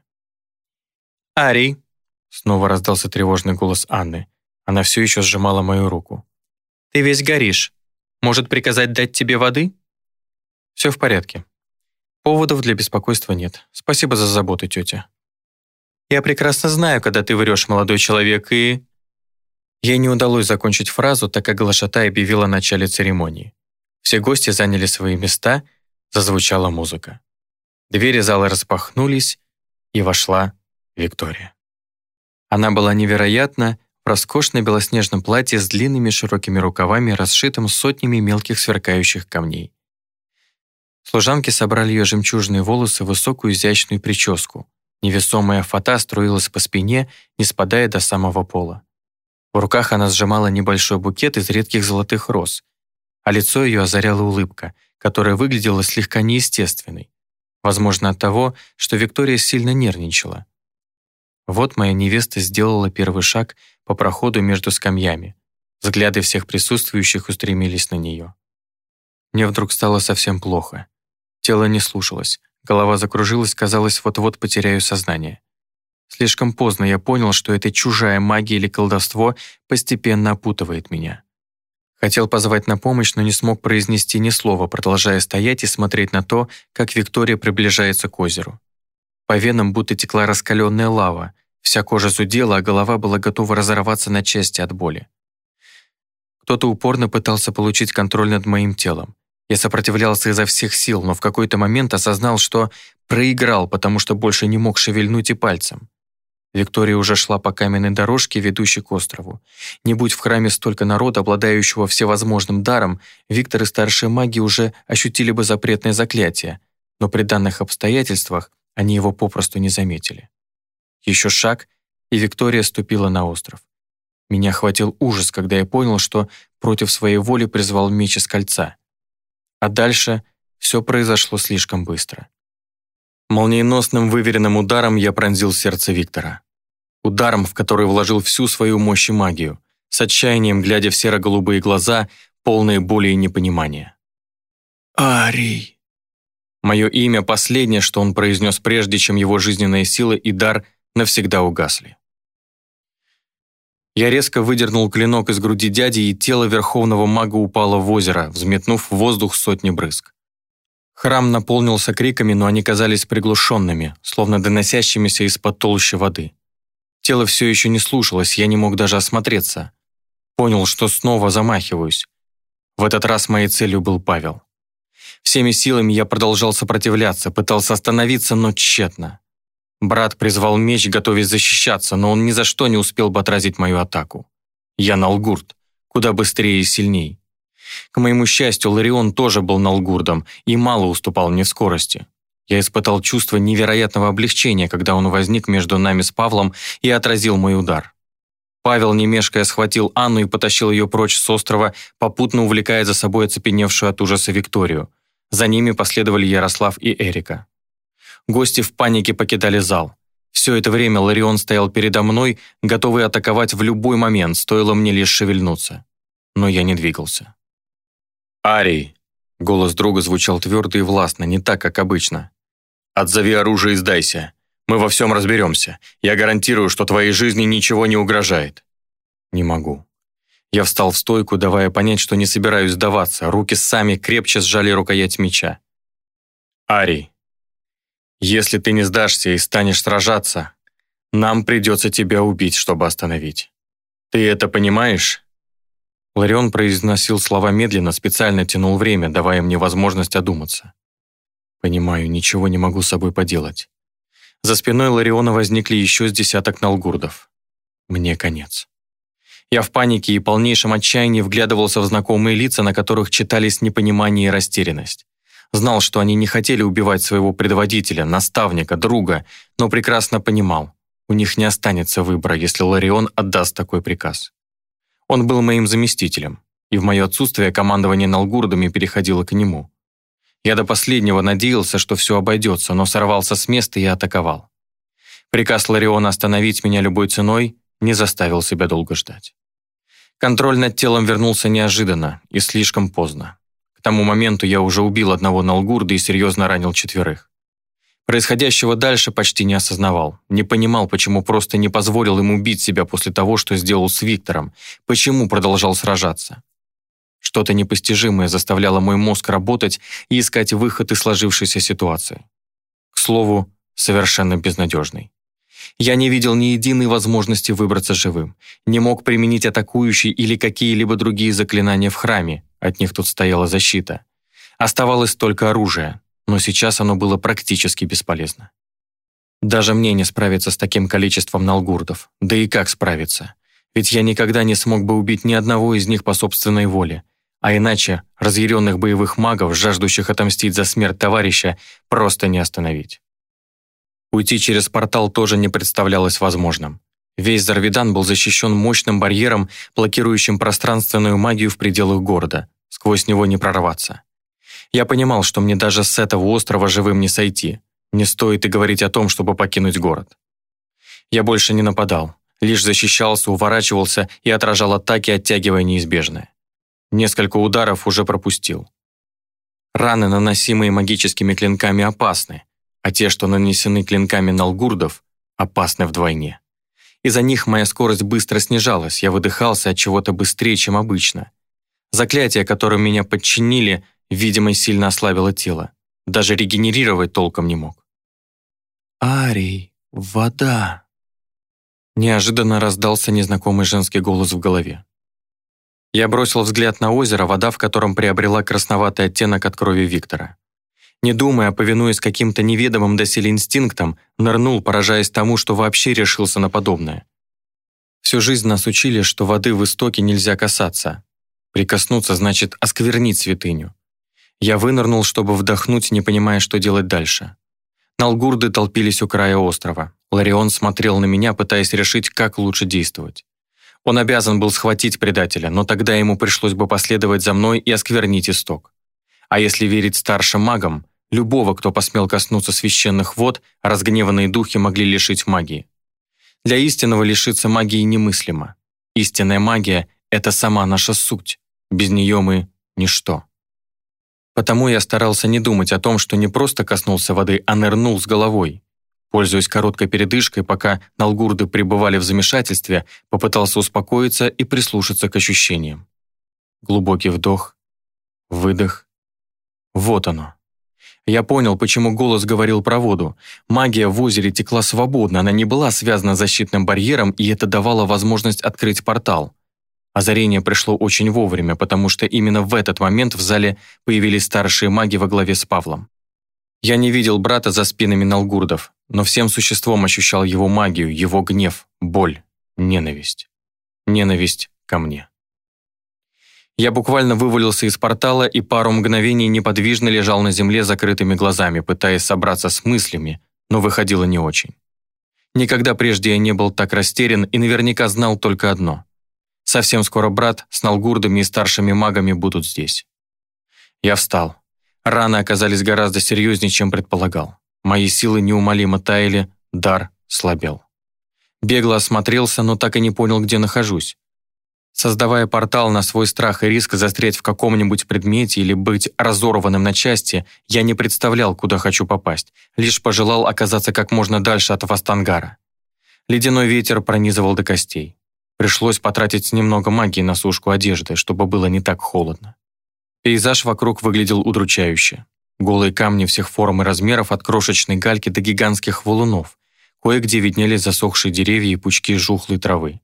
«Арий!» — снова раздался тревожный голос Анны. Она все еще сжимала мою руку. «Ты весь горишь. Может, приказать дать тебе воды?» «Все в порядке. Поводов для беспокойства нет. Спасибо за заботу, тетя». «Я прекрасно знаю, когда ты врешь, молодой человек, и...» Ей не удалось закончить фразу, так как глашатай объявила о начале церемонии. Все гости заняли свои места, зазвучала музыка. Двери зала распахнулись, и вошла Виктория. Она была невероятна в роскошном белоснежном платье с длинными широкими рукавами, расшитым сотнями мелких сверкающих камней. Служанки собрали ее жемчужные волосы в высокую изящную прическу. Невесомая фата струилась по спине, не спадая до самого пола. В руках она сжимала небольшой букет из редких золотых роз, а лицо ее озаряла улыбка, которая выглядела слегка неестественной. Возможно, от того, что Виктория сильно нервничала. Вот моя невеста сделала первый шаг по проходу между скамьями. Взгляды всех присутствующих устремились на нее. Мне вдруг стало совсем плохо. Тело не слушалось, голова закружилась, казалось, вот-вот потеряю сознание. Слишком поздно я понял, что эта чужая магия или колдовство постепенно опутывает меня. Хотел позвать на помощь, но не смог произнести ни слова, продолжая стоять и смотреть на то, как Виктория приближается к озеру. По венам будто текла раскаленная лава, вся кожа зудела, а голова была готова разорваться на части от боли. Кто-то упорно пытался получить контроль над моим телом. Я сопротивлялся изо всех сил, но в какой-то момент осознал, что проиграл, потому что больше не мог шевельнуть и пальцем. Виктория уже шла по каменной дорожке, ведущей к острову. Не будь в храме столько народа, обладающего всевозможным даром, Виктор и старшие маги уже ощутили бы запретное заклятие, но при данных обстоятельствах они его попросту не заметили. Еще шаг, и Виктория ступила на остров. Меня охватил ужас, когда я понял, что против своей воли призвал меч из кольца. А дальше все произошло слишком быстро. Молниеносным выверенным ударом я пронзил сердце Виктора. Ударом, в который вложил всю свою мощь и магию, с отчаянием глядя в серо-голубые глаза, полные боли и непонимания. «Арий!» Мое имя последнее, что он произнес прежде, чем его жизненные силы и дар навсегда угасли. Я резко выдернул клинок из груди дяди, и тело верховного мага упало в озеро, взметнув в воздух сотни брызг. Храм наполнился криками, но они казались приглушенными, словно доносящимися из-под толщи воды. Тело все еще не слушалось, я не мог даже осмотреться. Понял, что снова замахиваюсь. В этот раз моей целью был Павел. Всеми силами я продолжал сопротивляться, пытался остановиться, но тщетно. Брат призвал меч, готовясь защищаться, но он ни за что не успел бы отразить мою атаку. Я налгурд, куда быстрее и сильней. К моему счастью, Ларион тоже был налгурдом и мало уступал мне в скорости. Я испытал чувство невероятного облегчения, когда он возник между нами с Павлом и отразил мой удар. Павел, не мешкая, схватил Анну и потащил ее прочь с острова, попутно увлекая за собой оцепеневшую от ужаса Викторию. За ними последовали Ярослав и Эрика. Гости в панике покидали зал. Все это время Ларион стоял передо мной, готовый атаковать в любой момент, стоило мне лишь шевельнуться. Но я не двигался. «Арий!» — голос друга звучал твердо и властно, не так, как обычно. «Отзови оружие и сдайся. Мы во всем разберемся. Я гарантирую, что твоей жизни ничего не угрожает». «Не могу». Я встал в стойку, давая понять, что не собираюсь сдаваться. Руки сами крепче сжали рукоять меча. «Арий, если ты не сдашься и станешь сражаться, нам придется тебя убить, чтобы остановить. Ты это понимаешь?» Ларион произносил слова медленно, специально тянул время, давая мне возможность одуматься. «Понимаю, ничего не могу с собой поделать». За спиной Лариона возникли еще с десяток налгурдов. Мне конец. Я в панике и полнейшем отчаянии вглядывался в знакомые лица, на которых читались непонимание и растерянность. Знал, что они не хотели убивать своего предводителя, наставника, друга, но прекрасно понимал, у них не останется выбора, если Ларион отдаст такой приказ. Он был моим заместителем, и в мое отсутствие командование налгурдами переходило к нему. Я до последнего надеялся, что все обойдется, но сорвался с места и атаковал. Приказ Лариона остановить меня любой ценой не заставил себя долго ждать. Контроль над телом вернулся неожиданно и слишком поздно. К тому моменту я уже убил одного налгурда и серьезно ранил четверых. Происходящего дальше почти не осознавал, не понимал, почему просто не позволил им убить себя после того, что сделал с Виктором, почему продолжал сражаться. Что-то непостижимое заставляло мой мозг работать и искать выход из сложившейся ситуации. К слову, совершенно безнадежный. Я не видел ни единой возможности выбраться живым, не мог применить атакующие или какие-либо другие заклинания в храме, от них тут стояла защита. Оставалось только оружие, но сейчас оно было практически бесполезно. Даже мне не справиться с таким количеством налгурдов, да и как справиться? Ведь я никогда не смог бы убить ни одного из них по собственной воле, а иначе разъяренных боевых магов, жаждущих отомстить за смерть товарища, просто не остановить. Уйти через портал тоже не представлялось возможным. Весь Зарвидан был защищен мощным барьером, блокирующим пространственную магию в пределах города. Сквозь него не прорваться. Я понимал, что мне даже с этого острова живым не сойти. Не стоит и говорить о том, чтобы покинуть город. Я больше не нападал, лишь защищался, уворачивался и отражал атаки, оттягивая неизбежное. Несколько ударов уже пропустил. Раны, наносимые магическими клинками, опасны, а те, что нанесены клинками налгурдов, опасны вдвойне. Из-за них моя скорость быстро снижалась, я выдыхался от чего-то быстрее, чем обычно. Заклятие, которым меня подчинили, видимо, сильно ослабило тело. Даже регенерировать толком не мог. «Арий, вода!» Неожиданно раздался незнакомый женский голос в голове. Я бросил взгляд на озеро, вода в котором приобрела красноватый оттенок от крови Виктора. Не думая, повинуясь каким-то неведомым доселе инстинктам, нырнул, поражаясь тому, что вообще решился на подобное. Всю жизнь нас учили, что воды в истоке нельзя касаться. Прикоснуться значит осквернить святыню. Я вынырнул, чтобы вдохнуть, не понимая, что делать дальше. Налгурды толпились у края острова. Ларион смотрел на меня, пытаясь решить, как лучше действовать. Он обязан был схватить предателя, но тогда ему пришлось бы последовать за мной и осквернить исток. А если верить старшим магам, любого, кто посмел коснуться священных вод, разгневанные духи могли лишить магии. Для истинного лишиться магии немыслимо. Истинная магия — это сама наша суть. Без нее мы — ничто. Потому я старался не думать о том, что не просто коснулся воды, а нырнул с головой. Пользуясь короткой передышкой, пока налгурды пребывали в замешательстве, попытался успокоиться и прислушаться к ощущениям. Глубокий вдох, выдох. Вот оно. Я понял, почему голос говорил про воду. Магия в озере текла свободно, она не была связана с защитным барьером, и это давало возможность открыть портал. Озарение пришло очень вовремя, потому что именно в этот момент в зале появились старшие маги во главе с Павлом. Я не видел брата за спинами налгурдов, но всем существом ощущал его магию, его гнев, боль, ненависть. Ненависть ко мне. Я буквально вывалился из портала и пару мгновений неподвижно лежал на земле с закрытыми глазами, пытаясь собраться с мыслями, но выходило не очень. Никогда прежде я не был так растерян и наверняка знал только одно. Совсем скоро брат с налгурдами и старшими магами будут здесь. Я встал. Раны оказались гораздо серьезнее, чем предполагал. Мои силы неумолимо таяли, дар слабел. Бегло осмотрелся, но так и не понял, где нахожусь. Создавая портал на свой страх и риск застрять в каком-нибудь предмете или быть разорванным на части, я не представлял, куда хочу попасть, лишь пожелал оказаться как можно дальше от Вастангара. Ледяной ветер пронизывал до костей. Пришлось потратить немного магии на сушку одежды, чтобы было не так холодно. Пейзаж вокруг выглядел удручающе. Голые камни всех форм и размеров, от крошечной гальки до гигантских валунов. Кое-где виднелись засохшие деревья и пучки жухлой травы.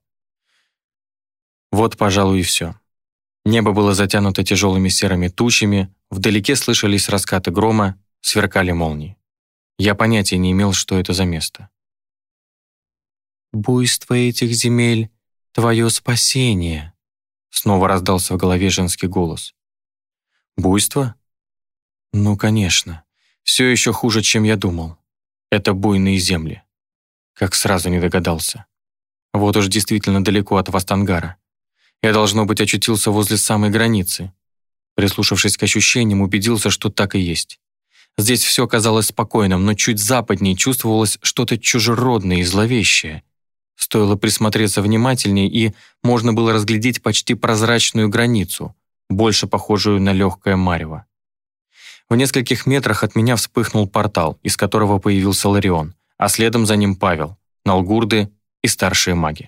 Вот, пожалуй, и все. Небо было затянуто тяжелыми серыми тучами, вдалеке слышались раскаты грома, сверкали молнии. Я понятия не имел, что это за место. «Буйство этих земель — твое спасение», — снова раздался в голове женский голос. «Буйство? Ну, конечно. Все еще хуже, чем я думал. Это буйные земли. Как сразу не догадался. Вот уж действительно далеко от Вастангара. Я, должно быть, очутился возле самой границы. Прислушавшись к ощущениям, убедился, что так и есть. Здесь все казалось спокойным, но чуть западнее чувствовалось что-то чужеродное и зловещее. Стоило присмотреться внимательнее, и можно было разглядеть почти прозрачную границу, больше похожую на легкое марево. В нескольких метрах от меня вспыхнул портал, из которого появился Ларион, а следом за ним Павел, налгурды и старшие маги.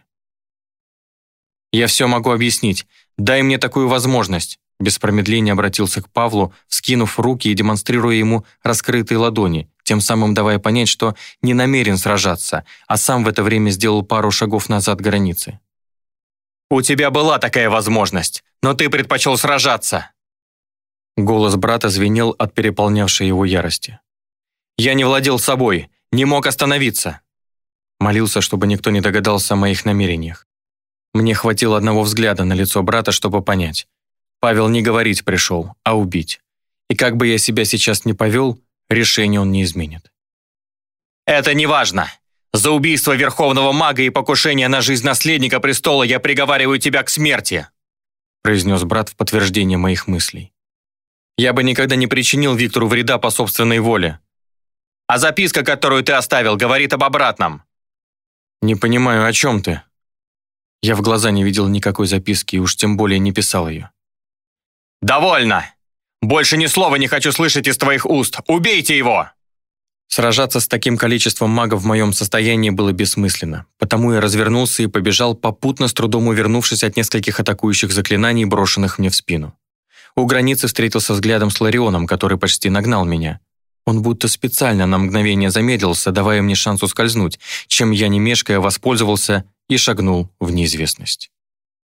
«Я все могу объяснить. Дай мне такую возможность», — без промедления обратился к Павлу, вскинув руки и демонстрируя ему раскрытые ладони, тем самым давая понять, что не намерен сражаться, а сам в это время сделал пару шагов назад к границе. «У тебя была такая возможность, но ты предпочел сражаться!» Голос брата звенел от переполнявшей его ярости. «Я не владел собой, не мог остановиться!» Молился, чтобы никто не догадался о моих намерениях. Мне хватило одного взгляда на лицо брата, чтобы понять. Павел не говорить пришел, а убить. И как бы я себя сейчас не повел, решение он не изменит. «Это не важно. За убийство верховного мага и покушение на жизнь наследника престола я приговариваю тебя к смерти», произнес брат в подтверждение моих мыслей. «Я бы никогда не причинил Виктору вреда по собственной воле. А записка, которую ты оставил, говорит об обратном». «Не понимаю, о чем ты?» Я в глаза не видел никакой записки и уж тем более не писал ее. «Довольно! Больше ни слова не хочу слышать из твоих уст! Убейте его!» Сражаться с таким количеством магов в моем состоянии было бессмысленно, потому я развернулся и побежал, попутно с трудом увернувшись от нескольких атакующих заклинаний, брошенных мне в спину. У границы встретился взглядом с Ларионом, который почти нагнал меня. Он будто специально на мгновение замедлился, давая мне шанс ускользнуть, чем я, не мешкая, воспользовался и шагнул в неизвестность.